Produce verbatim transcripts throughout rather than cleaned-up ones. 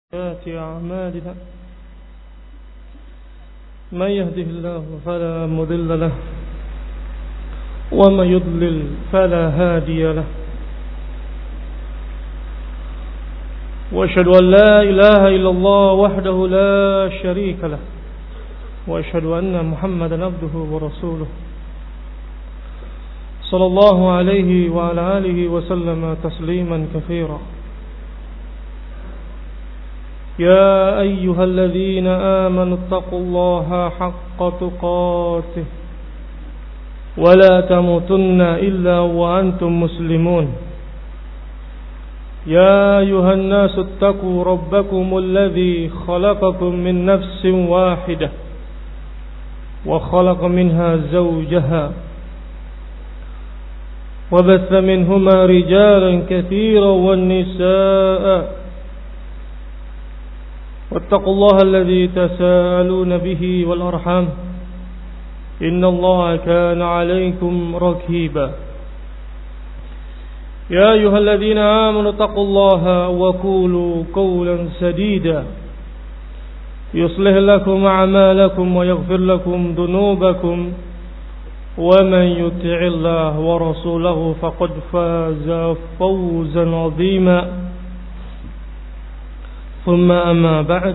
سيئات أعمالنا من يهده الله فلا مضل له ومن يضلل فلا هادي له وأشهد أن لا إله إلا الله وحده لا شريك له وأشهد أن محمدا عبده ورسوله صلى الله عليه وعلى آله وسلم تسليما كثيرا. يا أيها الذين آمنوا اتقوا الله حق تقاته ولا تموتن إلا وأنتم مسلمون. يا أيها الناس اتقوا ربكم الذي خلقكم من نفس واحدة وخلق منها زوجها وبث منهما رجالا كثيرا والنساء واتقوا الله الذي تساءلون به والأرحام إن الله كان عليكم رقيبا. يا أيها الذين آمنوا اتقوا الله وقولوا قولا سديدا يصلح لكم أعمالكم ويغفر لكم ذنوبكم ومن يطع الله ورسوله فقد فاز فوزا عظيما. ثم أما بعد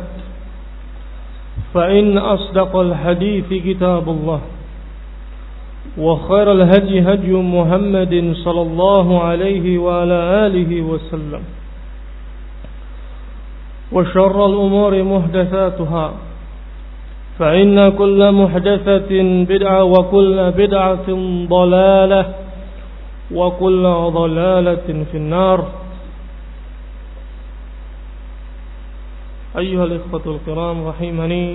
فإن أصدق الحديث كتاب الله وخير الهدي هدي محمد صلى الله عليه وعلى آله وسلم وشر الأمور محدثاتها فإن كل محدثة بدعة وكل بدعة ضلالة وكل ضلالة في النار. أيها الإخوة الكرام رحمني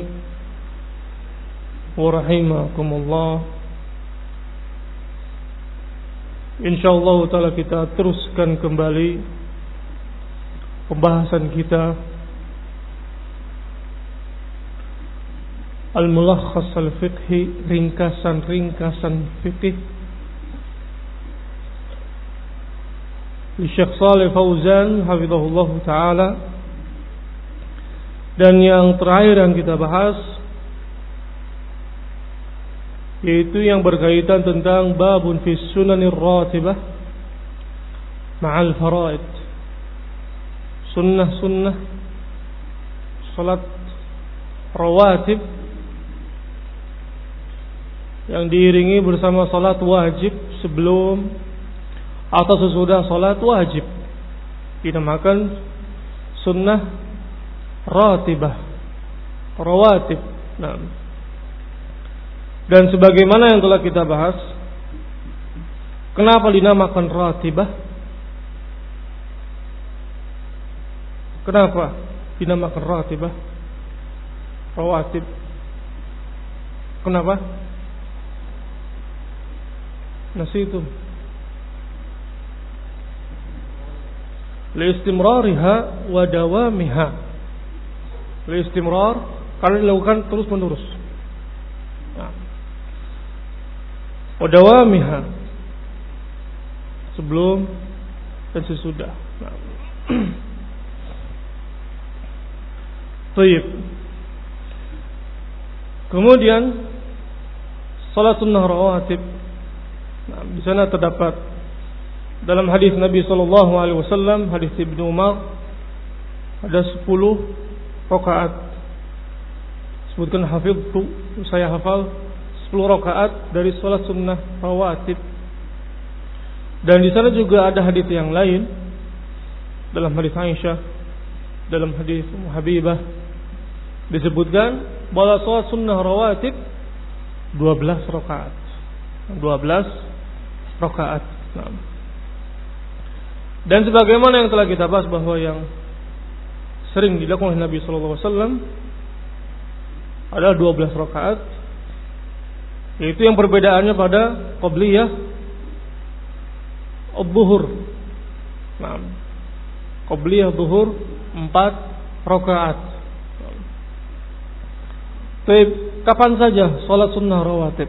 ورحمكم الله. InsyaAllah ta'ala kita teruskan kembali pembahasan kita Al-Mulakhas Al-Fiqhi, ringkasan-ringkasan fikih di Syekh Shalih Fauzan hafizahullah ta'ala. Dan yang terakhir yang kita bahas yaitu yang berkaitan tentang babun fi sunanir ratibah ma'al faraid, sunnah-sunnah salat rawatib yang diiringi bersama salat wajib sebelum atau sesudah salat wajib, dinamakan sunnah ratibah, rawatib. Nah, dan sebagaimana yang telah kita bahas, kenapa dinamakan ratibah? Kenapa dinamakan ratibah? Rawatib. Kenapa? Nasitum. Liistimrariha wa dawamiha. Liistimrar karena dilakukan terus menerus. Nah. Wadawamiha, sebelum dan sesudah. Nah. Baik. Kemudian salat sunnah rawatib. Nah, di sana terdapat dalam hadis Nabi sallallahu alaihi wasallam, hadis Ibnu Umar, ada sepuluh rakaat. Sebutkan hafidtu, saya hafal sepuluh rakaat dari salat sunnah rawatib. Dan di sana juga ada hadis yang lain, dalam hadis Aisyah, dalam hadis Ummu Habibah disebutkan bahwa salat sunnah rawatib dua belas rakaat. dua belas rakaat. Nah. Dan sebagaimana yang telah kita bahas bahwa yang sering dilakukan oleh Nabi sallallahu alaihi wasallam adalah dua belas rakaat. Yaitu yang perbedaannya pada qabliyah adh-dhuhur. Nah, qabliyah dhuhur empat rakaat. Tapi kapan saja salat sunnah rawatib?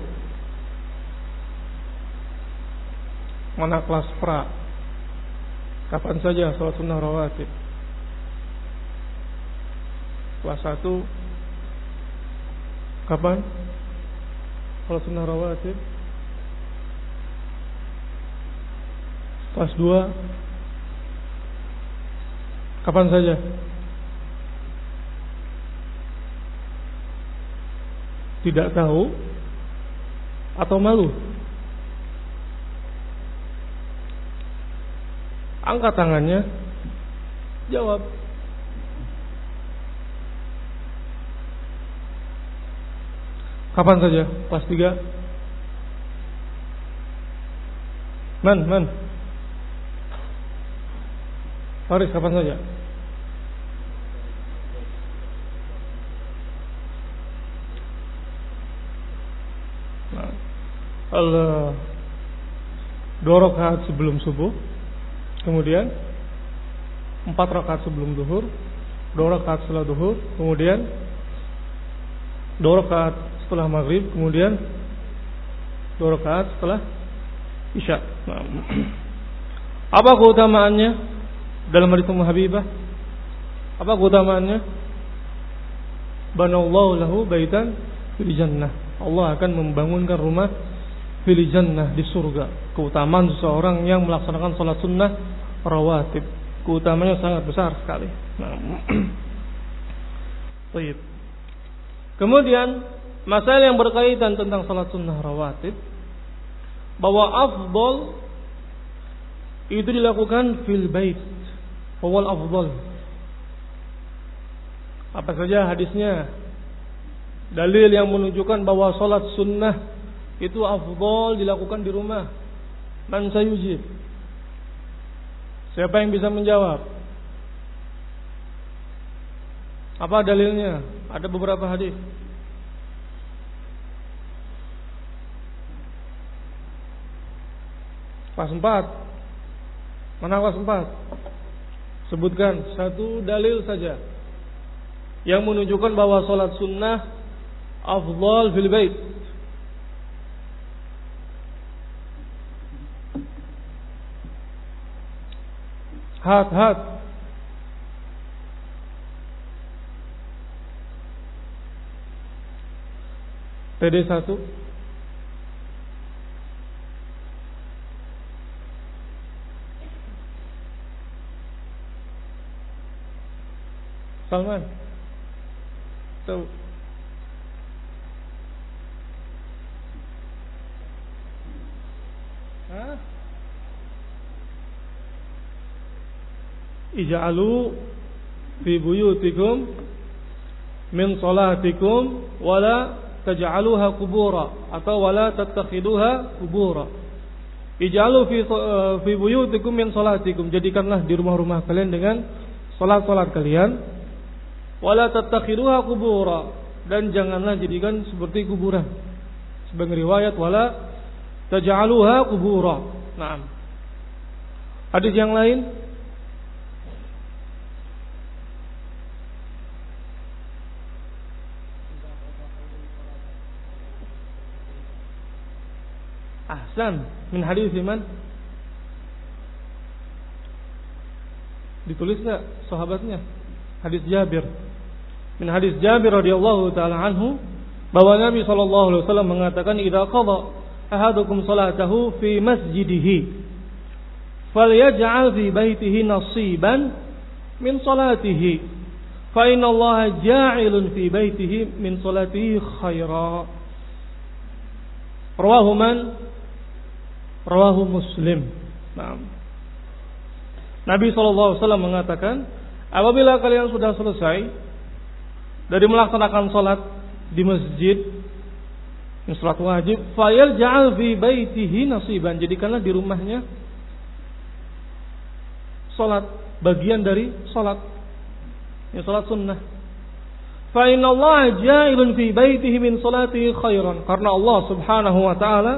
Mana kelas pra? Kapan saja salat sunnah rawatib? Kelas satu kapan? Salat sunnah rawatib. Kelas dua kapan saja? Tidak tahu atau malu? Angkat tangannya, jawab. Kapan saja? Kelas tiga. Man, man. Faris, kapan saja? Nah, Allah, dua rakaat sebelum subuh, kemudian empat rakaat sebelum duhur, dua rakaat setelah duhur, kemudian dua rakaat setelah maghrib, kemudian dua rakaat setelah isya. Nah, apa keutamaannya dalam hadis Ummu Habibah? Apa keutamaannya? Banallahu lahu baitan fil jannah. Allah akan membangunkan rumah fil jannah, di surga. Keutamaan seseorang yang melaksanakan salat sunnah rawatib, keutamaannya sangat besar sekali. Nah, baik. Kemudian masalah yang berkaitan tentang salat sunnah rawatib, bahwa afdal itu dilakukan fil bait, wal afdal. Apa saja hadisnya? Dalil yang menunjukkan bahwa salat sunnah itu afdal dilakukan di rumah. Man sayujib? Siapa yang bisa menjawab? Apa dalilnya? Ada beberapa hadis. Kelas empat. Mana kelas empat? Sebutkan satu dalil saja yang menunjukkan bahwa salat sunnah afdal fil bait. Hat, hat. P D satu. Salman. Tahu. Hah? Ij'alu fi buyutikum min salatikum wala taj'aluha qubura atau wala tattakhiduha qubura. Ij'alu fi fi buyutikum min salatikum, jadikanlah di rumah-rumah kalian dengan salat-salat kalian, wala tattakhiduha qubura, dan janganlah jadikan seperti kuburan. Sebagai riwayat wala taj'aluha qubura. Naam. Hadis yang lain, ahsan, min hadis man? Ditulis enggak sahabatnya? Hadis Jabir. Min hadis Jabir radhiyallahu taala anhu, bahwa Nabi sallallahu alaihi wasallam mengatakan, "Idza qada ahadukum salatahu fi masjidihi, falyaj'al fi baitihi nasiban min salatihi, fa inna Allaha ja'ilun fi baitihi min salatihi khaira." Rawahu man? Rawahu Muslim. Nah, Nabi sallallahu alaihi wasallam mengatakan, apabila kalian sudah selesai dari melaksanakan salat di masjid, salat wajib, fayal ja'al fi baitihi nasiban, jadikanlah di rumahnya salat, bagian dari salat, ya salat sunnah. Fa inna Allah ja'ilun fi baitihi min salatihi khairan, karena Allah Subhanahu wa taala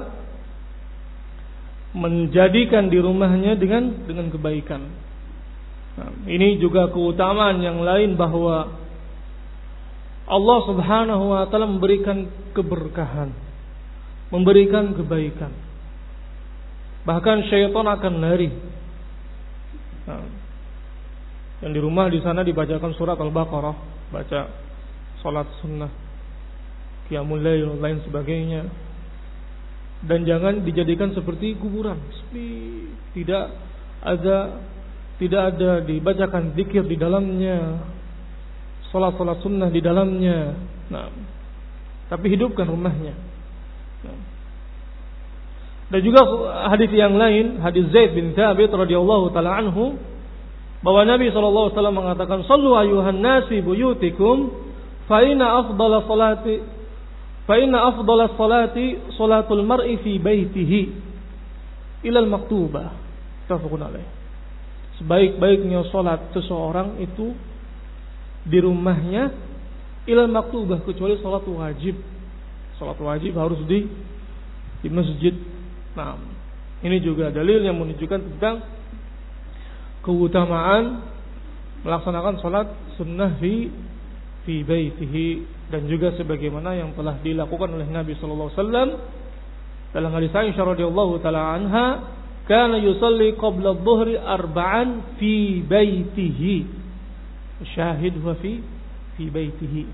menjadikan di rumahnya dengan dengan kebaikan. Nah, ini juga keutamaan yang lain, bahwa Allah Subhanahu wa taala memberikan keberkahan, memberikan kebaikan. Bahkan syaitan akan lari. Nah, yang di rumah di sana dibacakan surat Al-Baqarah. baca salat sunnah, qiyamul lail, lain sebagainya. Dan jangan dijadikan seperti kuburan, sepi, tidak ada tidak ada dibacakan zikir di dalamnya, salat-salat sunnah di dalamnya. Nah, tapi hidupkan rumahnya. Nah. Dan juga hadis yang lain, hadis Zaid bin Thabit radhiyallahu taala anhu, bahwa Nabi sallallahu alaihi wasallam mengatakan, "Shallu ayyuhan nasi buyutikum fa inna afdhala salati fa inna afdhala salati salatul mar'i fi baitihi ila al-maktubah." Tafaqun alaih. Sebaik-baiknya salat seseorang itu di rumahnya ila al-maktubah, kecuali salat wajib. Salat wajib harus di di masjid. Nah, ini juga dalil yang menunjukkan tentang keutamaan melaksanakan salat sunnah fi fi baitihi, dan juga sebagaimana yang telah dilakukan oleh Nabi sallallahu alaihi wasallam dalam hadis Aisyah radhiyallahu taala anha, kana yusalli qabla adh-dhuhri arba'an fi baitihi. Syahid huwa fi fi baitihi.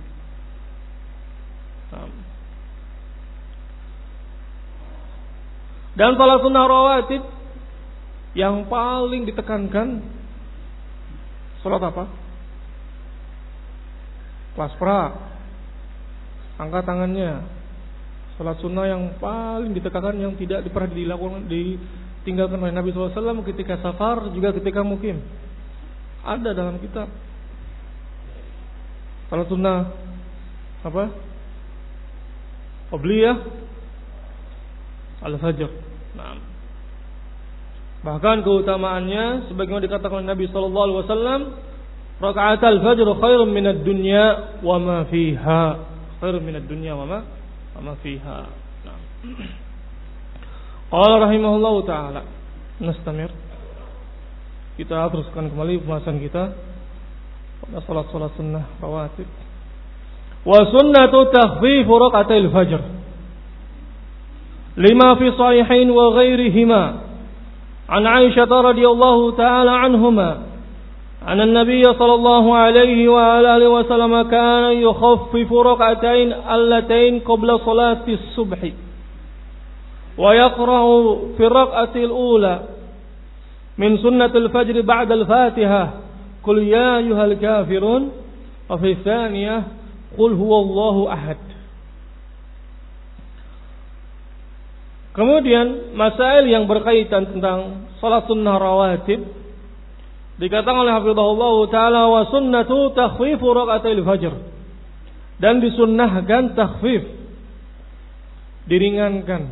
Dan salat sunnah rawatib yang paling ditekankan salat apa? Kelas pra, angkat tangannya. Salat sunnah yang paling ditekankan, yang tidak pernah dilakukan, ditinggalkan oleh Nabi sallallahu alaihi wasallam ketika safar, juga ketika mukim. Ada dalam kitab. Salat sunnah apa? Qabliyah al-fajr. Nah, bahkan keutamaannya sebagaimana dikatakan oleh Nabi sallallahu alaihi wasallam, rakaat al-fajr khairun minad dunya wa ma fiha. Khairun minad dunya wa ma wa ma fiha. Nah. Qala rahimahullahu taala. Nastamir. Kita teruskan kembali pembahasan kita pada salat-salat sunnah rawatib. Wa sunnatu takhfif rakaatil fajr. Lima fi sahihain wa ghairihima. An Aisyah radhiyallahu taala anhuma أن النبي صلى الله عليه وآله وسلم كان يخفف ركعتين اللتين قبل صلاة الصبح ويقرأ في الركعة الأولى من سنة الفجر بعد الفاتحة قل يا أيها الكافرون وفي الثانية قل هو الله أحد. Kemudian masail yang berkaitan tentang salat sunnah rawatib, dikatakan oleh hafizahullah taala, wa sunnatu takhfifu rakaatil fajr, dan disunnahkan takhfif, diringankan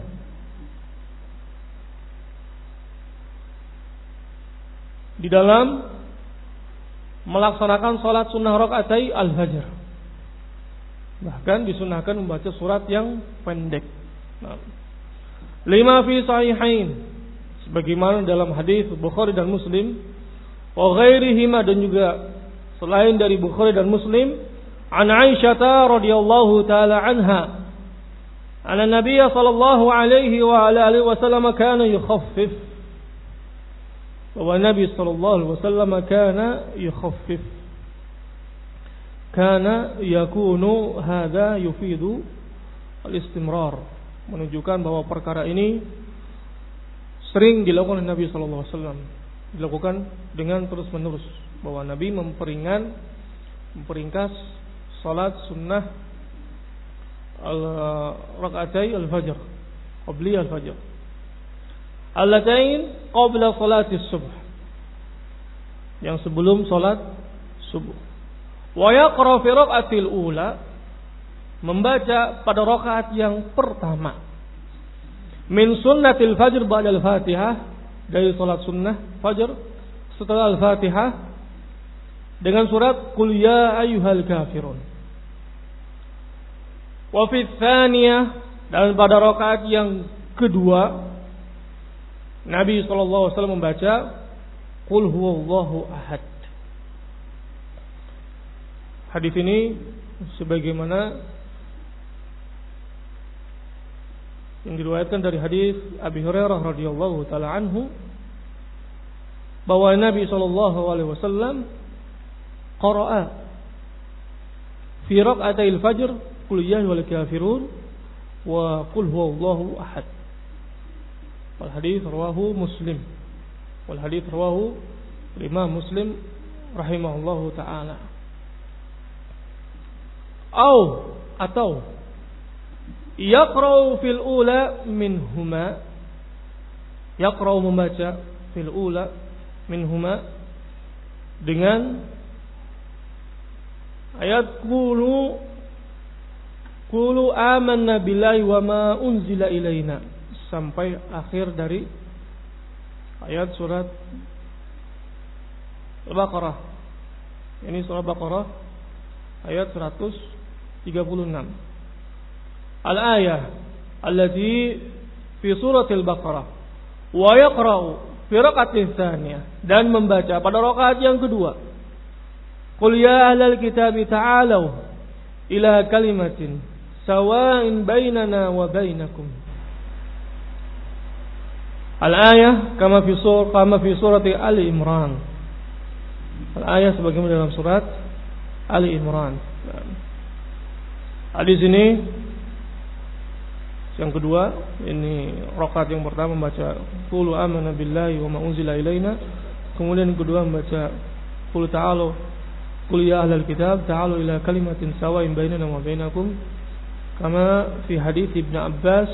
di dalam melaksanakan salat sunnah rakaatai al-fajr. Bahkan disunnahkan membaca surat yang pendek. Nah, lima fi sahihain, sebagaimana dalam hadis Bukhari dan Muslim, wa ghairihima, dan juga selain dari Bukhari dan Muslim, an Aisyah radhiyallahu taala anha, anna Nabiy sallallahu alaihi wa ala alihi wasallam kana yukhaffif, bahwa Nabi sallallahu alaihi wasallam kana yukhaffif, kana yakunu hadza yufidu al-istimrar, menunjukkan bahwa perkara ini sering dilakukan oleh Nabi sallallahu alaihi wasallam, dilakukan dengan terus menerus, bahwa Nabi memperingan memperingkas salat sunnah al-rakaatai al-fajr, qabli al-fajr, allatain qabla salati subuh, yang sebelum salat subuh. Wa yaqra fi rakaatil ula, membaca pada rakaat yang pertama, min sunnatil fajr ba'da al-fatihah, dari salat sunnah fajr setelah al-fatihah, dengan surat qul ya ayyuhal kafirun. Wa fi tsaniyah, dan pada rakaat yang kedua Nabi sallallahu alaihi wasallam membaca qul huwallahu ahad. Hadis ini sebagaimana yang diriwayatkan dari hadis Abi Hurairah radhiyallahu taala anhu, bahwa Nabi sallallahu alaihi wasallam qara'a fi rak'atayil fajr qul ya ayyuhal kafirun wa qul huwallahu ahad. Wal hadits rawahu Muslim. Wal hadits rawahu Imam Muslim rahimahullahu taala. Au atau yaqra'u fil ula minhuma, yaqra'u membaca fil ula minhuma dengan ayat qulu qulu amanna billahi wa ma unzila ilaina sampai akhir dari ayat surat Al-Baqarah. Ini surah Baqarah ayat seratus tiga puluh enam. Al-ayah allati fi suratil Baqarah wa yaqra'u fi rak'atin tsaniyah, dan membaca pada rakaat yang kedua. Qul ya ahlal kitabi ta'alu ila kalimatin sawa'in bainana wa bainakum. Al-ayah kama fi surah kama fi surati Ali Imran. Al-ayah sebagaimana dalam surat Ali Imran. Hadis ini yang kedua, ini rakaat yang pertama membaca qul amanna billahi wa ma unzila ilaina, kemudian yang kedua membaca qul ta'alu qul ya ahlal kitab ta'alu ila kalimatin sawa'in bainana wa bainakum kama fi hadits Ibnu Abbas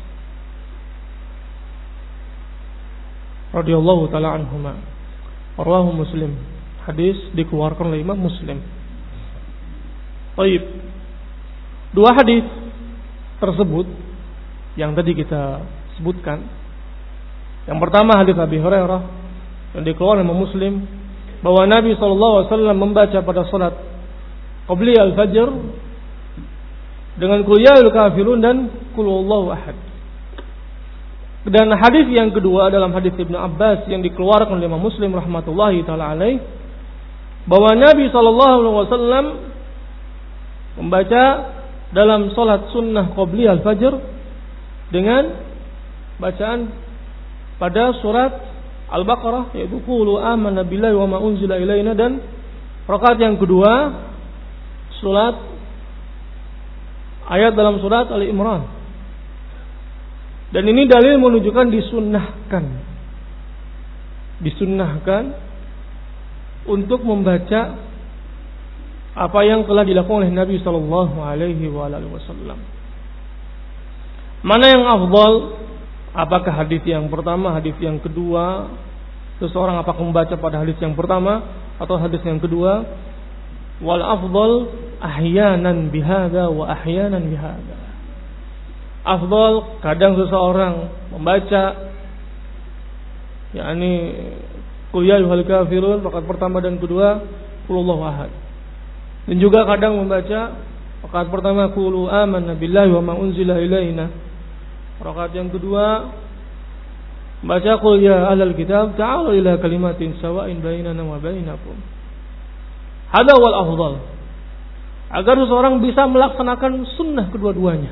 radhiyallahu taala anhuma. Rawahu Muslim. Hadis dikeluarkan oleh Imam Muslim. Baik. Dua hadis tersebut yang tadi kita sebutkan. Yang pertama hadis Abi Hurairah yang dikeluarkan oleh Imam Muslim bahwa Nabi sallallahu alaihi wasallam membaca pada salat qabli al-fajr dengan qul ya ayyuhal kafirun dan qul huwallahu ahad. Dan hadis yang kedua dalam hadis Ibnu Abbas yang dikeluarkan oleh Imam Muslim rahmatullahi taala alaih bahwa Nabi sallallahu alaihi wasallam membaca dalam salat sunnah qabli al-fajr dengan bacaan pada surat Al-Baqarah, yaitu qulu amanna billahi wa ma unzila ilaina, dan rakaat yang kedua surat ayat dalam surat Ali Imran. Dan ini dalil menunjukkan disunnahkan disunnahkan untuk membaca apa yang telah dilakukan oleh Nabi sallallahu alaihi wasallam. Mana yang afdal? Apakah hadis yang pertama, hadis yang kedua? Seseorang apakah membaca pada hadis yang pertama atau hadis yang kedua? Wal afdal ahyanan bihadza wa ahyanan bihadza. Afdal kadang seseorang membaca yakni qul ya ayyuhal kafirun rakaat pertama dan kedua qul huwallahu ahad. Dan juga kadang membaca rakaat pertama qulu amanna billahi wa ma unzila ilaina. Rakaat yang kedua baca qul ya ahlal kitab ta'alu ila kalimatin sawa'in bainana wa bainakum. Hada wal afdal. Agar seseorang bisa melaksanakan sunnah kedua-duanya.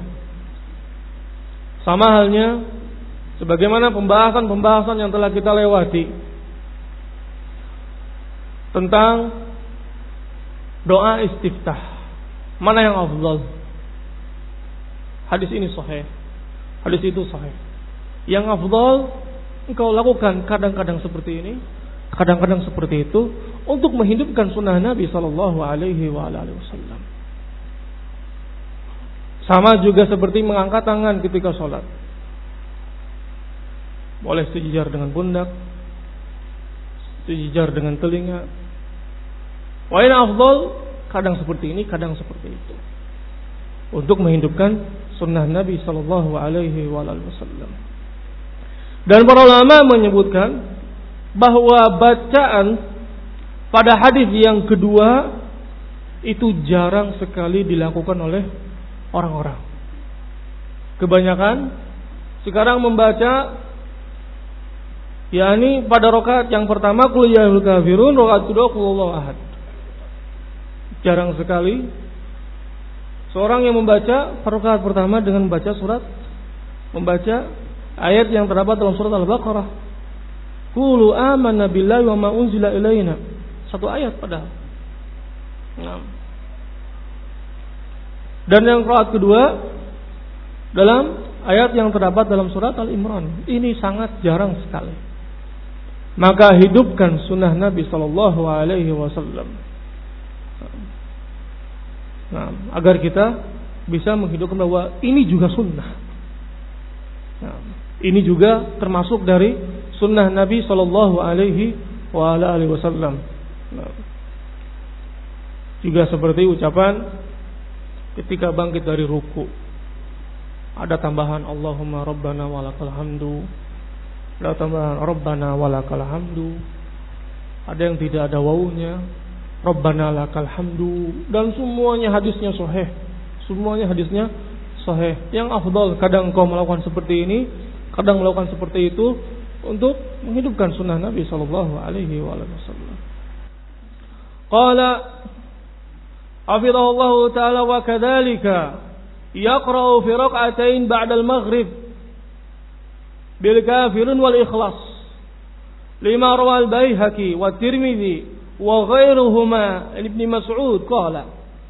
Sama halnya sebagaimana pembahasan-pembahasan yang telah kita lewati tentang doa istiftah. Mana yang afdal? Hadis ini sahih. Hadis itu sahih. Yang afdal engkau lakukan kadang-kadang seperti ini, kadang-kadang seperti itu untuk menghidupkan sunnah Nabi sallallahu alaihi wasallam. Sama juga seperti mengangkat tangan ketika sholat. Boleh sejajar dengan pundak, sejajar dengan telinga. Wa in afdal kadang seperti ini, kadang seperti itu. Untuk menghidupkan sunnah Nabi sallallahu alaihi wasallam. Dan para ulama menyebutkan bahwa bacaan pada hadis yang kedua itu jarang sekali dilakukan oleh orang-orang. Kebanyakan sekarang membaca yakni pada rakaat yang pertama qul ya ayyuhal kafirun, rakaat kedua qul huwallahu ahad. Jarang sekali seorang yang membaca rakaat pertama dengan membaca surat membaca ayat yang terdapat dalam surat Al-Baqarah. Qulu amanna billahi wa ma unzila ilaina. Satu ayat padahal. Nah. Dan yang qiraat kedua dalam ayat yang terdapat dalam surat Al-Imran. Ini sangat jarang sekali. Maka hidupkan sunnah Nabi sallallahu alaihi wasallam. Nah, agar kita bisa menghidupkan bahwa ini juga sunnah. Nah, ini juga termasuk dari sunnah Nabi sallallahu alaihi wasallam. Nah, juga seperti ucapan ketika bangkit dari ruku, ada tambahan Allahumma rabbana walakal hamdu, ada tambahan rabbana walakal hamdu, ada yang tidak ada wawunya, rabbana lakal hamdu, dan semuanya hadisnya sahih. Semuanya hadisnya sahih. Yang afdal kadang engkau melakukan seperti ini, kadang melakukan seperti itu untuk menghidupkan sunnah Nabi sallallahu alaihi wasallam. Qala hafizahullahu ta'ala wa kadzalika yaqra'u fi rak'atain ba'da al-maghrib bil kafirun wal ikhlas lima rawa al-Baihaqi wa Tirmidzi wa ghairuhuma Ibn Mas'ud qala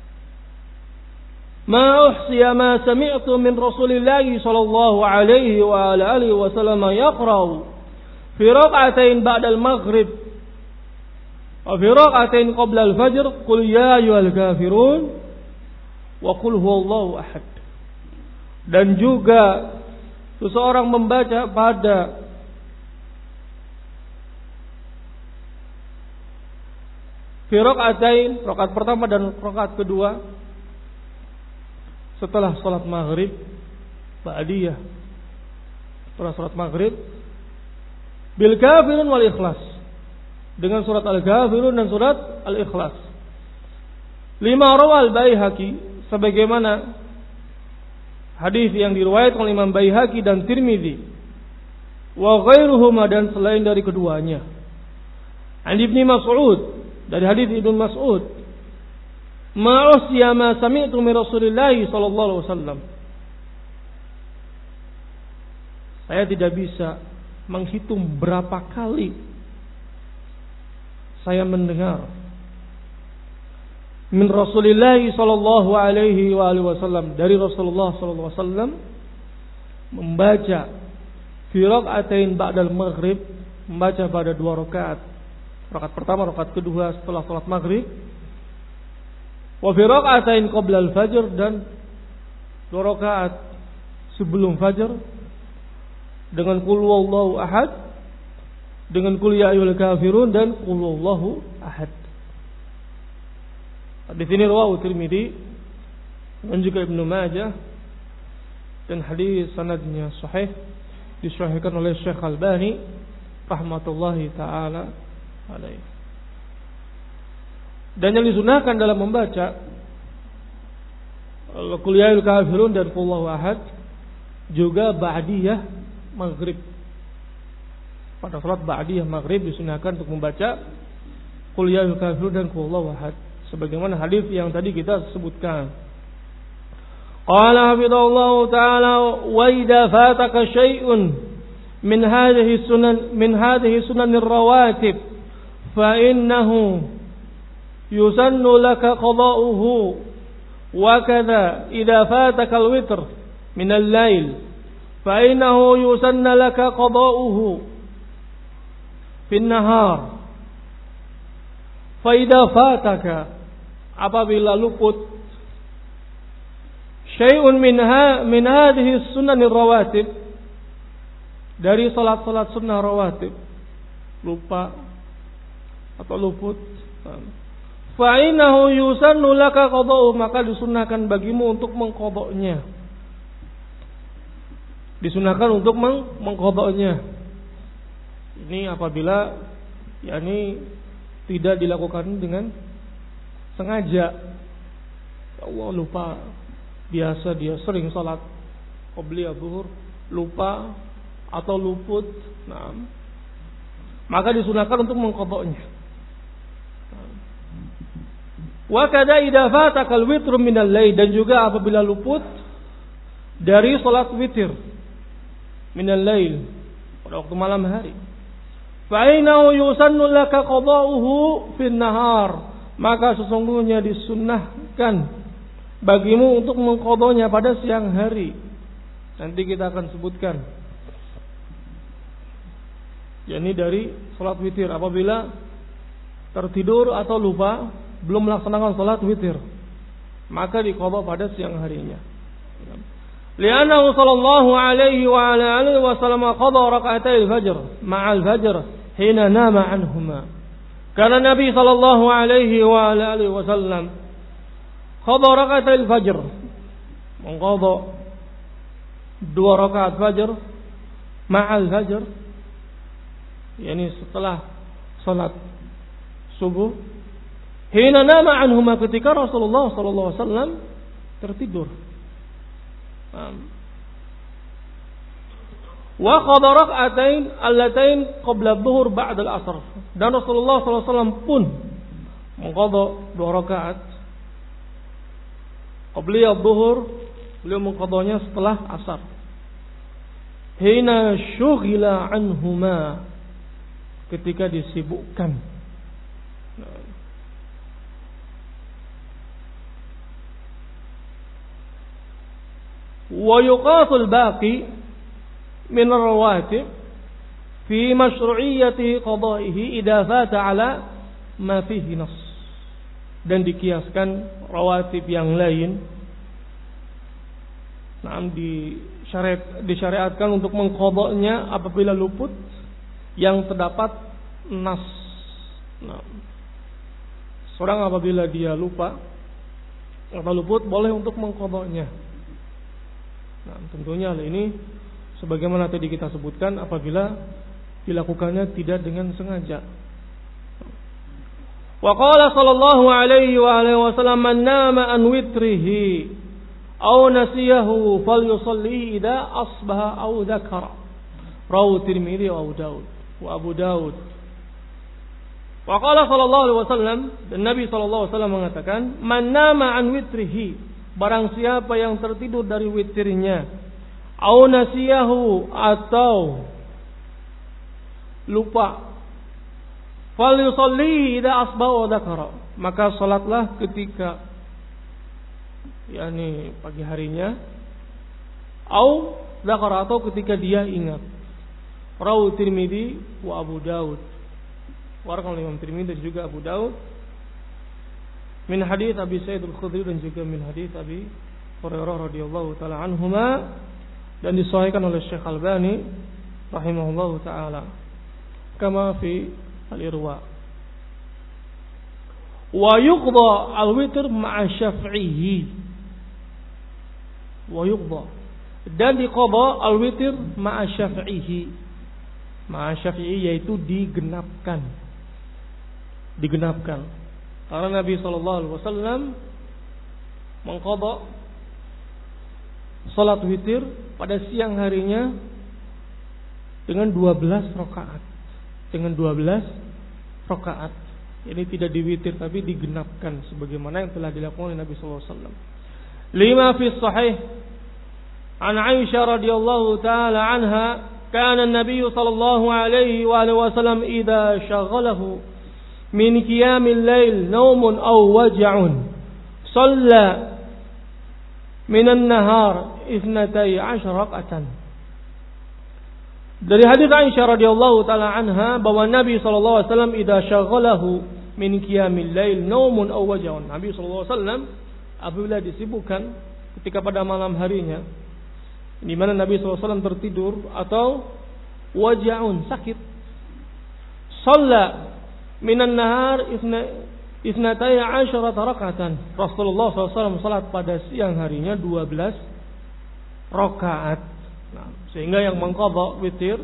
ma uhsiya ma sami'tu min Rasulillah sallallahu alaihi wa ala alihi wa sallam yaqra'u fi rak'atain ba'da al-maghrib wa fi rak'atain qabla al-fajr qul ya ayyuhal kafirun wa qul huwallahu ahad. Dan juga seseorang membaca pada fi rak'atain, rakaat pertama dan rakaat kedua setelah salat maghrib, ba'diyah setelah salat maghrib, bil kafirun wal ikhlas, dengan surat Al-Kafirun dan surat Al-Ikhlas. Lima rawal Baihaqi, sebagaimana hadis yang diriwayatkan oleh Imam Baihaqi dan Tirmidzi, wa ghairuhuma, dan selain dari keduanya. An Ibn Mas'ud, dari hadis Ibn Mas'ud, ma usya ma sami'tu min Rasulillah sallallahu alaihi wasallam. Saya tidak bisa menghitung berapa kali saya mendengar min Rasulillah sallallahu alaihi wasallam, dari Rasulullah sallallahu alaihi wasallam membaca fi rak'atain ba'dal maghrib, membaca pada dua rakaat, rakaat pertama, rakaat kedua setelah salat maghrib, wa fi rak'atain qabla al-fajr, dan dua rakaat sebelum fajar, dengan qul huwallahu ahad, dengan qul ya ayyuhal kafirun, dan qul huwallahu ahad. Hadis ini rawahu Tirmidzi dan juga Ibnu Majah, dan hadis sanadnya sahih, disahihkan oleh Syekh Albani rahmatullahi taala alaihi. Dan yang disunahkan dalam membaca qul ya ayyuhal kafirun dan qul huwallahu ahad juga ba'diyah maghrib. Pada salat ba'diyah maghrib disunahkan untuk membaca qul ya ayyuhal kafirun dan qul huwallahu ahad, sebagaimana hadis yang tadi kita sebutkan. Qala hafizallahu ta'ala wa idza fataka syai'un min hadhihi sunan min hadhihi sunanir rawatib fa innahu yusannu laka qada'uhu wa kadza idza fataka al-witr min al-lail fa innahu yusanna laka qada'uhu fi an-nahar. Fa idza fataka, apabila luput syai'un minha min hadhihi sunanir rawatib, dari salat-salat sunnah rawatib, lupa atau luput, fa innahu yusannu laka qada'u, maka disunahkan bagimu untuk mengqada'nya. Disunahkan untuk meng- mengqada'nya. Ini apabila yakni tidak dilakukan dengan sengaja. Ya Allah, lupa. Biasa dia sering salat qobliyah zuhur, lupa atau luput, nah, maka disunahkan untuk mengqada'nya. Wa kadza idza fatakal witru minal lail, dan juga apabila luput dari salat witir minal lail, pada waktu malam hari, fa innahu yusannu laka qada'uhu fin nahar, maka sesungguhnya disunnahkan bagimu untuk mengqadanya pada siang hari. Nanti kita akan sebutkan. yakni dari salat witir apabila tertidur atau lupa belum melaksanakan salat witir, maka diqadha pada siang harinya. Li'annahu sallallahu alaihi wa ala alihi wa sallam qadha rak'atay al-fajr ma'al fajr hina nama anhuma. Karena Nabi sallallahu alaihi wa ala alihi wa sallam qadha rak'atay al-fajr, mengqadha dua rakaat fajr ma'al fajr, yakni setelah salat subuh, hina nama anhuma, ketika Rasulullah sallallahu alaihi wasallam tertidur. Wa qadha rak'atain allatain qabla adh-dhuhr ba'da al-'asr, dan Rasulullah sallallahu alaihi wasallam pun mengqadha dua rakaat qabla adh-dhuhr, beliau mengqadhanya setelah asar. Hina syughila anhuma, ketika disibukkan. Wa yuqasul baqi min ar-rawatib fi mashru'iyyati qada'ihi idza fata 'ala ma fihi nass, dan dikiaskan rawatib yang lain, nah, disyariat, disyariatkan untuk mengqadanya apabila luput yang terdapat nas. Nah, seorang apabila dia lupa atau luput boleh untuk mengqadanya. Nah, tentunya hal ini sebagaimana tadi kita sebutkan apabila dilakukannya tidak dengan sengaja. Wa qala sallallahu alaihi wa alihi wasallam, man nama an witrihi aw nasiyahu falyusalli idza asbaha aw dzakara. Rawahu Tirmidzi wa Abu Daud wa Abu Daud. Wa qala sallallahu alaihi wasallam, dan Nabi sallallahu alaihi wasallam mengatakan, man nama an witrihi, barang siapa yang tertidur dari witirnya, au nasiyahu, atau lupa, falyusalli idza asbaha wa dzakara, maka salatlah ketika yakni pagi harinya, au dzakara, atau ketika dia ingat. Rawahu Tirmidzi wa Abu Daud. Warqal Imam Tirmidzi dan juga Abu Daud min hadits Abi Sa'id Al-Khudri, dan juga min hadits Abi Hurairah radhiyallahu taala anhuma, dan disahihkan oleh Syekh Albani rahimahullahu taala kama fi Al-Irwa. Wa yuqda al-witr ma'a syaf'ihi, wa yuqda, dan diqadha al-witr ma'a syaf'ihi. Ma'a syaf'ihi yaitu digenapkan. Digenapkan. Karena Nabi sallallahu alaihi wasallam mengqadha salat witir pada siang harinya dengan dua belas rakaat. Dengan dua belas rakaat. Ini tidak diwitir tapi digenapkan sebagaimana yang telah dilakukan oleh Nabi sallallahu alaihi wasallam. Lima fi sahih an Aisyah radhiyallahu taala anha, kana an-nabiy sallallahu alaihi wa alihi wasallam idza shaghalahu min qiyamil lail naumun aw waj'un shalla min an-nahar ithnatay ashar rak'atan. Dari hadis Aisyah radhiyallahu taala anha bahwa Nabi sallallahu alaihi wasallam idza syaghalahu min qiyamil lail naumun aw waj'un, Nabi sallallahu alaihi wasallam apabila disibukkan ketika pada malam harinya, di mana Nabi sallallahu alaihi wasallam tertidur atau waj'un, sakit, shalla minan nahar isnatay asyrata rak'atan, Rasulullah sallallahu alaihi wasallam salat pada siang harinya dua belas rakaat. Nah, sehingga yang mengqadha witir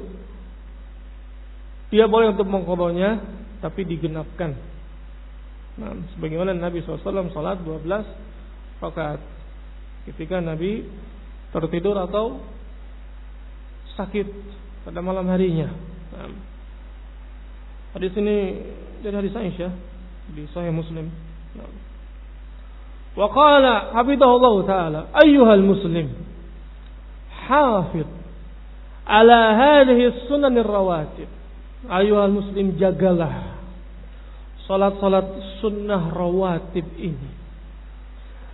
dia boleh untuk mengqadhanya tapi digenapkan. Nah, sebagaimana Nabi sallallahu alaihi wasallam salat dua belas rakaat ketika Nabi tertidur atau sakit pada malam harinya. Nah, hadis ini dari hadis Aisyah di Sahih Muslim. Nah. Wa qala hafidhahullah taala, ayyuhal muslim, hafid ala hadhihi sunan ar-rawatib. Ayyuhal muslim, jagalah salat-salat sunnah rawatib ini.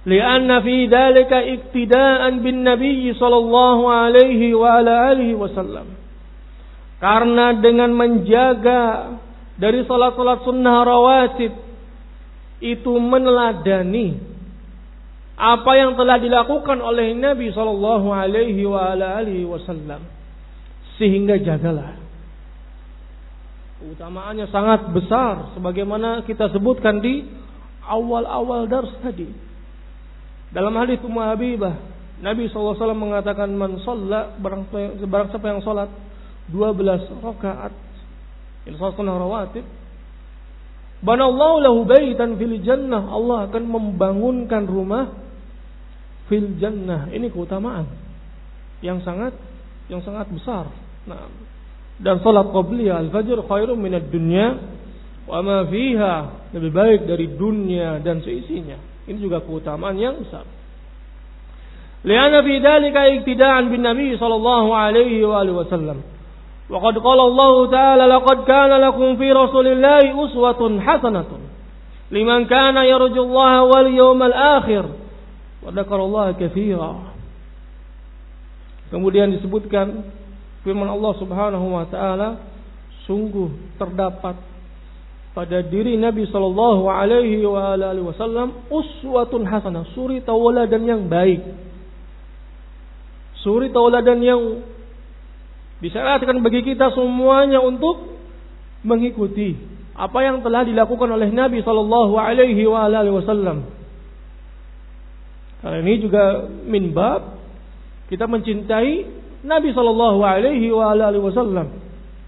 Lianna fi dzalika iktidaan bin Nabi sallallahu alaihi wa ala alihi wasallam. Karena dengan menjaga dari salat-salat sunnah rawatib itu meneladani apa yang telah dilakukan oleh Nabi sallallahu alaihi wa ala alihi wasallam. Sehingga jagalah. Keutamaannya sangat besar sebagaimana kita sebutkan di awal-awal dars tadi. Dalam hadis Ummu Habibah, Nabi sallallahu alaihi wasallam mengatakan, man shalla, barang, barang siapa yang salat dua belas rakaat, ini salat sunnah rawatib, banallahu lahu baitan fil jannah, Allah akan membangunkan rumah fil jannah. Ini keutamaan yang sangat yang sangat besar. Nah, dan salat qabliyah al-fajr khairum minad dunya wa ma fiha, lebih baik dari dunia dan seisinya. Ini juga keutamaan yang besar. Lianna fi dzalika iktidaan bin Nabi sallallahu alaihi wa alihi wasallam. Wa qad qala Allah ta'ala laqad kana lakum fi Rasulillahi uswatun hasanatun liman kana yarjullaha wal yawmal akhir wa dzakarallaha katsira. Kemudian disebutkan firman Allah Subhanahu wa taala, sungguh terdapat pada diri Nabi sallallahu alaihi wa alihi wasallam uswatun hasanah, suri tauladan yang baik. Suri tauladan yang disyariatkan bagi kita semuanya untuk mengikuti apa yang telah dilakukan oleh Nabi sallallahu alaihi wa alihi wasallam. Karena ini juga min bab kita mencintai Nabi sallallahu alaihi wa alihi wasallam.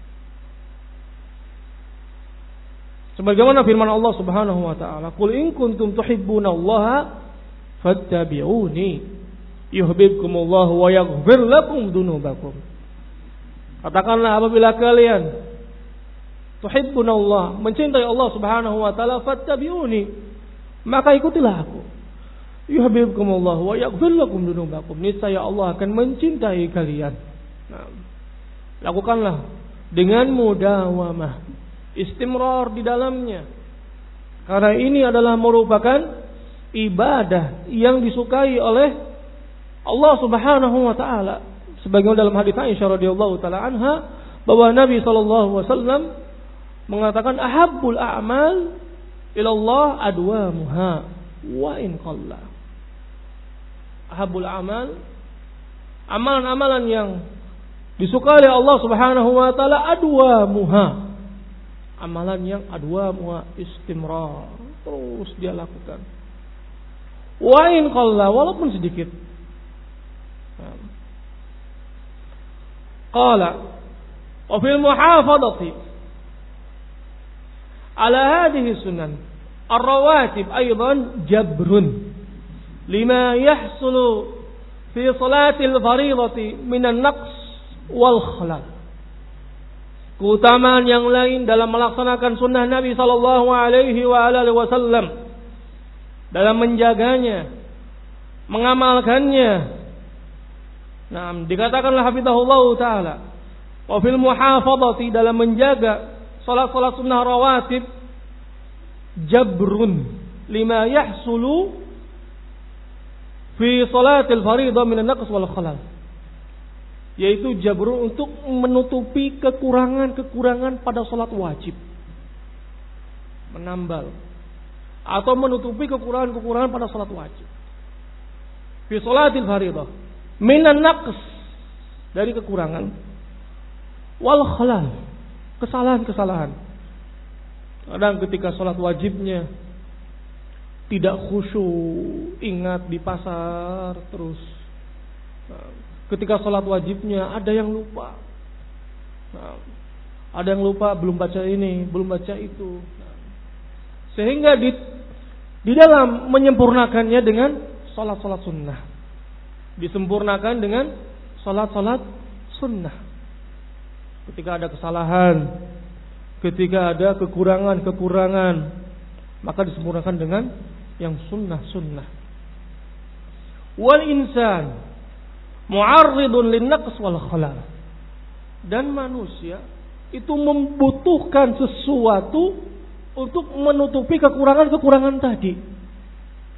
Sebagaimana firman Allah Subhanahu wa taala, "Qul in kuntum tuhibbunallaha fattabi'uni yuhibbukumullahu wa yaghfir lakum dzunubakum." Katakanlah, apabila kalian tuhibbunallah, mencintai Allah Subhanahu wa taala, fattabi'uni, maka ikutilah aku. Yuhibbukumullahu wa yaghfir lakum dzunubakum. Niscaya Allah akan mencintai kalian. Nah, lakukanlah dengan mudawamah, istimrar di dalamnya. Karena ini adalah merupakan ibadah yang disukai oleh Allah Subhanahu wa taala. Sebagaimana dalam hadits Aisyah radhiyallahu taala anha bahwa Nabi sallallahu alaihi wasallam mengatakan ahabbul a'mal ila Allah adwamuha wa in qalla. Ahabbul a'mal, amalan-amalan yang disukai oleh Allah Subhanahu wa taala adwamuha, amalan yang adwa muha istimrar, terus dia lakukan. Wa in qalla, walaupun sedikit. Qala wa fil muhafadati ala hadhihi sunan ar-rawatib aidan jabrun lima yahsulu fi salatil fardhati min an-naqs wal khalal. Keutamaan yang lain dalam melaksanakan sunnah Nabi sallallahu alaihi wa alihi wasallam, dalam menjaganya, mengamalkannya. Nah, dikatakanlah hafizahullah taala, wa fil muhafadati, dalam menjaga salat-salat sunnah rawatib, jabrun lima yahsulu fi salatil fardhah min an-naqs wal khalal. Yaitu jabrun untuk menutupi kekurangan-kekurangan pada salat wajib. Menambal atau menutupi kekurangan-kekurangan pada salat wajib. Fi salatil fardhah minan naqs, dari kekurangan, wal khalal, kesalahan-kesalahan. Kadang ketika salat wajibnya tidak khusyuk, ingat di pasar terus. Nah, ketika salat wajibnya ada yang lupa. Nah, ada yang lupa, belum baca ini, belum baca itu. Nah, sehingga di di dalam menyempurnakannya dengan salat-salat sunnah, disempurnakan dengan salat-salat sunnah. Ketika ada kesalahan, ketika ada kekurangan-kekurangan, maka disempurnakan dengan yang sunnah-sunnah. Wal insan mu'arridun lin-naqs wal khalal. Dan manusia itu membutuhkan sesuatu untuk menutupi kekurangan-kekurangan tadi.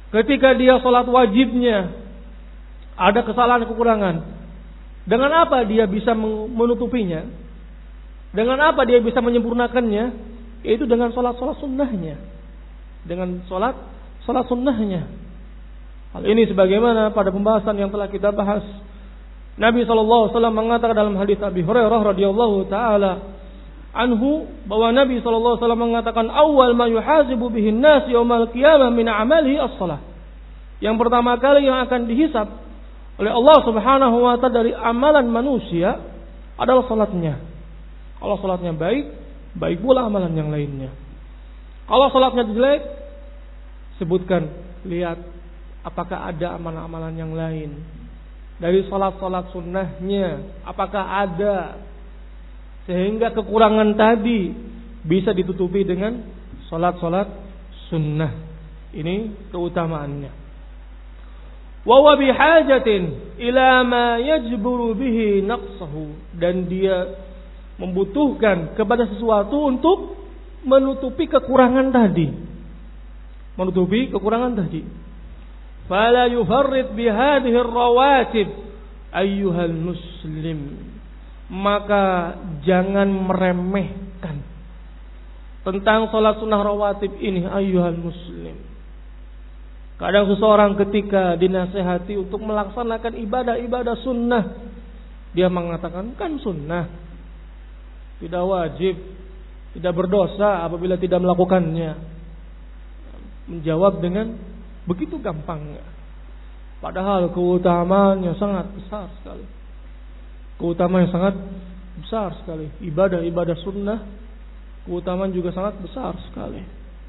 ketika dia sholat wajibnya ada kesalahan kekurangan, dengan apa dia bisa menutupinya? Dengan apa dia bisa menyempurnakannya? Yaitu dengan sholat-sholat sunnahnya, dengan sholat sholat sunnahnya. Hal ini sebagaimana pada pembahasan yang telah kita bahas, Nabi shallallahu alaihi wasallam mengatakan dalam hadis Abi Hurairah radhiyallahu taala anhu bahwa Nabi shallallahu alaihi wasallam mengatakan, awal ma yuhasibu bihin nas yaumal qiyamah min amalihi as-shalah. Yang pertama kali yang akan dihisab oleh Allah Subhanahu wa taala dari amalan manusia adalah salatnya. Kalau salatnya baik, baik pula amalan yang lainnya. Kalau salatnya jelek, sebutkan, lihat apakah ada amalan-amalan yang lain dari salat-salat sunnahnya, apakah ada, sehingga kekurangan tadi bisa ditutupi dengan salat-salat sunnah. Ini keutamaannya. Wa huwa bihajatin ila ma yajburu bihi naqsahu, dan dia membutuhkan kepada sesuatu untuk menutupi kekurangan tadi. Menutupi kekurangan tadi. Fala yufarrid bihadhihi ar-rawatib ayyuhal muslim. Maka jangan meremehkan tentang salat sunnah rawatib ini, ayyuhal muslim. Kadang seseorang ketika dinasihati untuk melaksanakan ibadah-ibadah sunnah, dia mengatakan, kan sunnah, tidak wajib, tidak berdosa apabila tidak melakukannya. Menjawab dengan begitu gampangnya. Padahal keutamaannya sangat besar sekali. Keutamaan yang sangat besar sekali. Ibadah-ibadah sunnah, keutamaan juga sangat besar sekali.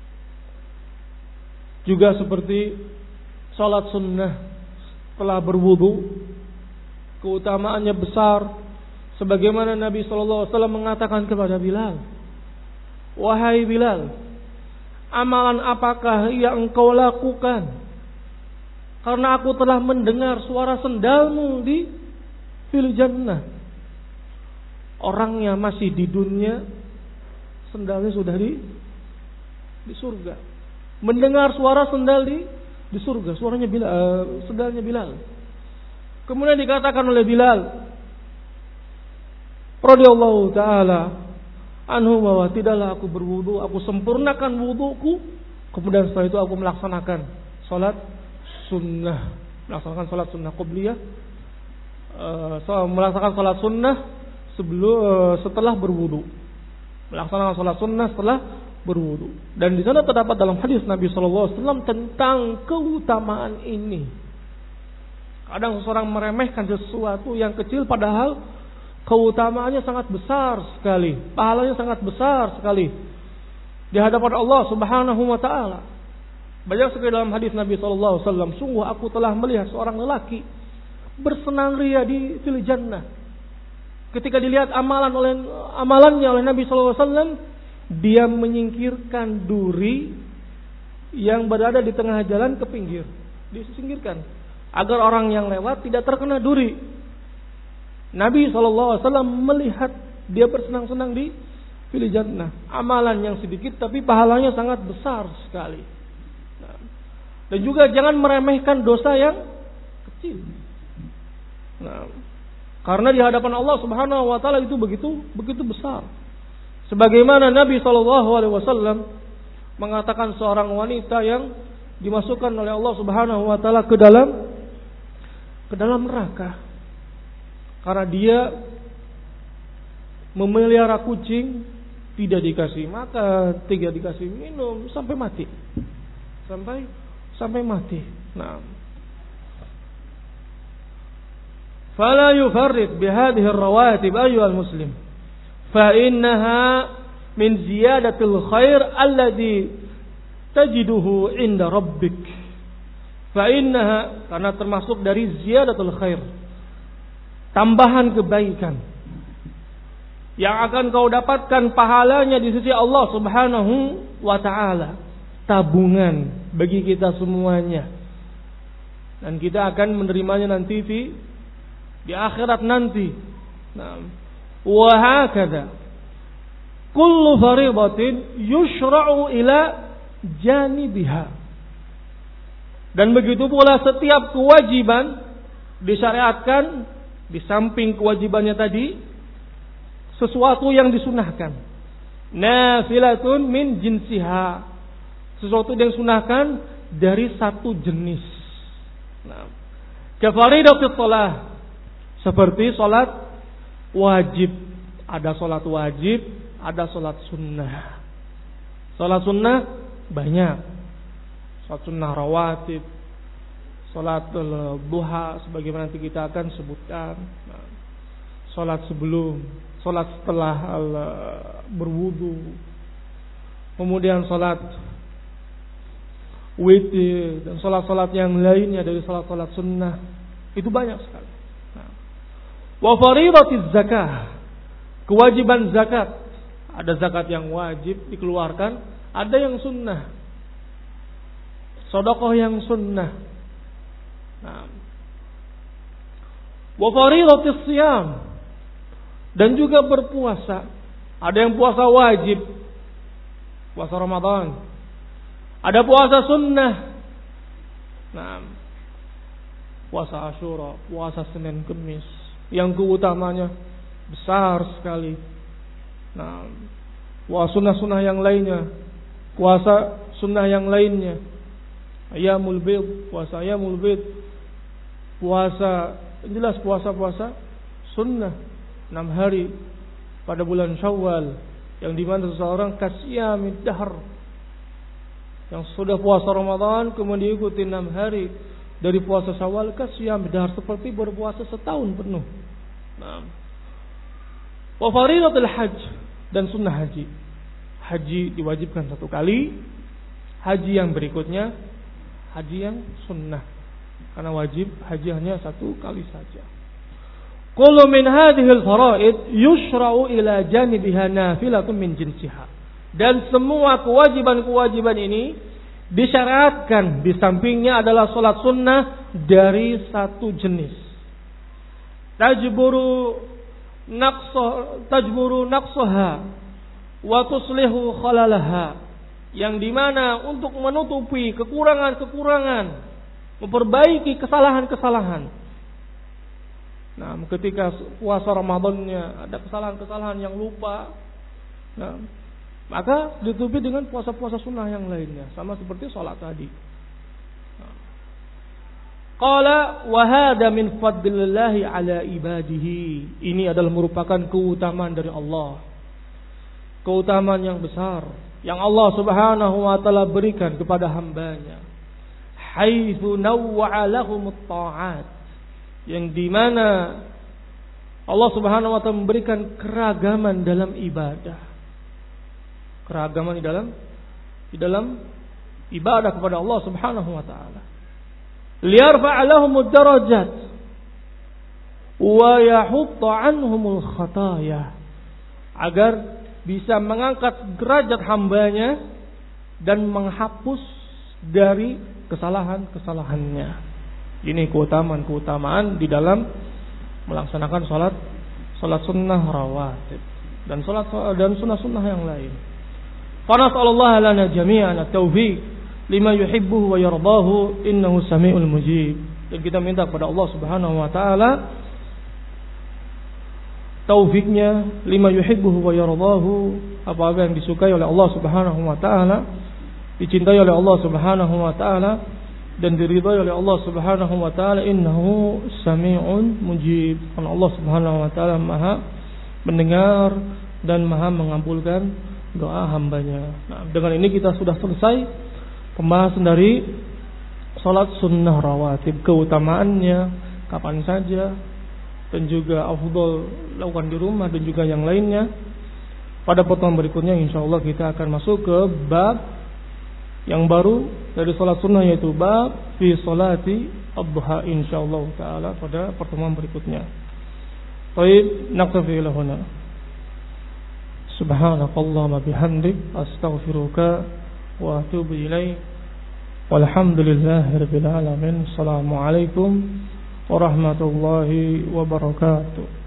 Juga seperti salat sunnah setelah berwudu, keutamaannya besar. Sebagaimana Nabi shallallahu alaihi wasallam mengatakan kepada Bilal, wahai Bilal, amalan apakah yang engkau lakukan? Karena aku telah mendengar suara sendalmu di fil jannah. Orangnya masih di dunia, sendalnya sudah di di surga. Mendengar suara sendal di di surga, suaranya Bilal, uh, sendalnya Bilal. Kemudian dikatakan oleh Bilal radhiyallahu taala anhu bahwa tidaklah aku berwudu, aku sempurnakan wuduku, kemudian setelah itu aku melaksanakan salat sunnah, melaksanakan salat sunnah qabliyah, uh, so, melaksanakan salat sunnah sebelum uh, setelah berwudu, melaksanakan salat sunnah setelah berwudu. Dan di sana terdapat dalam hadis Nabi shallallahu alaihi wasallam tentang keutamaan ini. Kadang seseorang meremehkan sesuatu yang kecil, padahal keutamaannya sangat besar sekali, pahalanya sangat besar sekali di hadapan Allah Subhanahu wa taala. Banyak sekali dalam hadis Nabi shallallahu alaihi wasallam, sungguh aku telah melihat seorang lelaki bersenang ria di fil jannah. Ketika dilihat amalan oleh amalannya oleh Nabi shallallahu alaihi wasallam, dia menyingkirkan duri yang berada di tengah jalan ke pinggir, disingkirkan agar orang yang lewat tidak terkena duri. Nabi shallallahu alaihi wasallam melihat dia bersenang-senang di fil jannah. Amalan yang sedikit tapi pahalanya sangat besar sekali. Nah, dan juga jangan meremehkan dosa yang kecil. Nah, karena di hadapan Allah Subhanahu wa taala itu begitu begitu besar. Sebagaimana Nabi shallallahu alaihi wasallam mengatakan seorang wanita yang dimasukkan oleh Allah Subhanahu wa taala ke dalam ke dalam neraka karena dia memelihara kucing, tidak dikasih makan, tidak dikasih minum sampai mati. Sampai sampai mati. Nah, fala yufarrid bihadhihi ar-rawatib ayyuhal muslim. Fa innaha min ziyadatil khair alladhi tajiduhu inda rabbik. Fa innaha, karena termasuk dari ziyadatul khair, tambahan kebaikan yang akan kau dapatkan pahalanya di sisi Allah Subhanahu wa taala, tabungan bagi kita semuanya, dan kita akan menerimanya nanti di di akhirat nanti. Nah, wa hakadha kullu fariidatin yushra'u ila janibiha. Dan begitu pula setiap kewajiban disyariatkan di samping kewajibannya tadi sesuatu yang disunahkan. Nafilatun min jinsiha. Sesuatu yang disunahkan dari satu jenis. Nah, kafaridatus shalah. Seperti salat wajib. Ada salat wajib, ada salat sunnah. Salat sunnah banyak. Salat sunnah rawatib, salat duha sebagaimana nanti kita akan sebutkan. Nah, salat sebelum, salat setelah berwudu. Kemudian salat witir dan salat-salat yang lainnya dari salat-salat sunnah. Itu banyak sekali. Nah, wa fariidatiz zakah. Kewajiban zakat. Ada zakat yang wajib dikeluarkan, ada yang sunnah. Sedekah yang sunnah. Nah. Wa fariidatis shiyam. Dan juga berpuasa. Ada yang puasa wajib. Puasa Ramadan. Ada puasa sunnah. Nah. Puasa Asyura, puasa Senin Kemis. Yang keutamanya besar sekali. Nah, puasa sunnah-sunnah yang lainnya. Puasa sunnah yang lainnya. Ayyamul bid, puasa ayyamul bid, puasa jelas puasa-puasa sunnah enam hari pada bulan Syawal, yang dimana seseorang kasyamid dahr, yang sudah puasa Ramadan kemudian diikuti enam hari dari puasa Syawal, kasyamid dahr, seperti berpuasa setahun penuh. Nah, wa fariidatul hajj, dan sunnah haji. Haji diwajibkan satu kali, haji yang berikutnya haji yang sunnah, karena wajib haji hanya satu kali saja. Kullu min hadhil faraid yushra'u ila janibiha nafilatun min jinsiha. Dan semua kewajiban-kewajiban ini disyariatkan di sampingnya adalah salat sunnah dari satu jenis. Tajburu naqsa tajburu naqsaha wa tuslihu khalalaha. Yang dimana untuk menutupi kekurangan-kekurangan, memperbaiki kesalahan-kesalahan. Nah, ketika puasa Ramadannya ada kesalahan-kesalahan yang lupa, nah, maka ditutupi dengan puasa-puasa sunnah yang lainnya, sama seperti sholat tadi. Qala wa hadha min fadlillahi ala ibadihi. Ini adalah merupakan keutamaan dari Allah, keutamaan yang besar yang Allah Subhanahu wa taala berikan kepada hambanya. Haitsu nawwa'a lahumut ta'at. Yang dimana Allah Subhanahu wa taala memberikan keragaman dalam ibadah. Keragaman di dalam di dalam ibadah kepada Allah Subhanahu wa taala. Liyarfa'a lahumud darajat wa yahutta 'anhumul khataaya. Agar bisa mengangkat derajat hambanya dan menghapus dari kesalahan-kesalahannya. Ini keutamaan-keutamaan di dalam melaksanakan salat salat sunnah rawatib dan salat dan sunnah-sunnah yang lain. Fa nas'alullah lana jami'an at-taufiq lima yuhibbuhu wa yardahu innahu samiul mujib. Dan kita minta kepada Allah Subhanahu wa taala taufiknya lima yuhibbuhu wa yardahu, apa-apa yang disukai oleh Allah Subhanahu wa taala, dicintai oleh Allah Subhanahu wa taala dan diridhai oleh Allah Subhanahu wa taala. Innahu sami'un mujib. Karena Allah Subhanahu wa taala Maha mendengar dan Maha mengabulkan doa hambanya. Nah, dengan ini kita sudah selesai pembahasan dari salat sunnah rawatib, keutamaannya, kapan saja, dan juga afdal lakukan di rumah dan juga yang lainnya. Pada pertemuan berikutnya insyaallah kita akan masuk ke bab yang baru dari salat sunnah, yaitu bab fi salati ad-duha insyaallah taala pada pertemuan berikutnya. Baik, naktafi lahuna. Subhanakallahumma bihamdik astaghfiruka wa atubu ilaik. Walhamdulillahirabbil alamin. Assalamualaikum warahmatullahi wabarakatuh.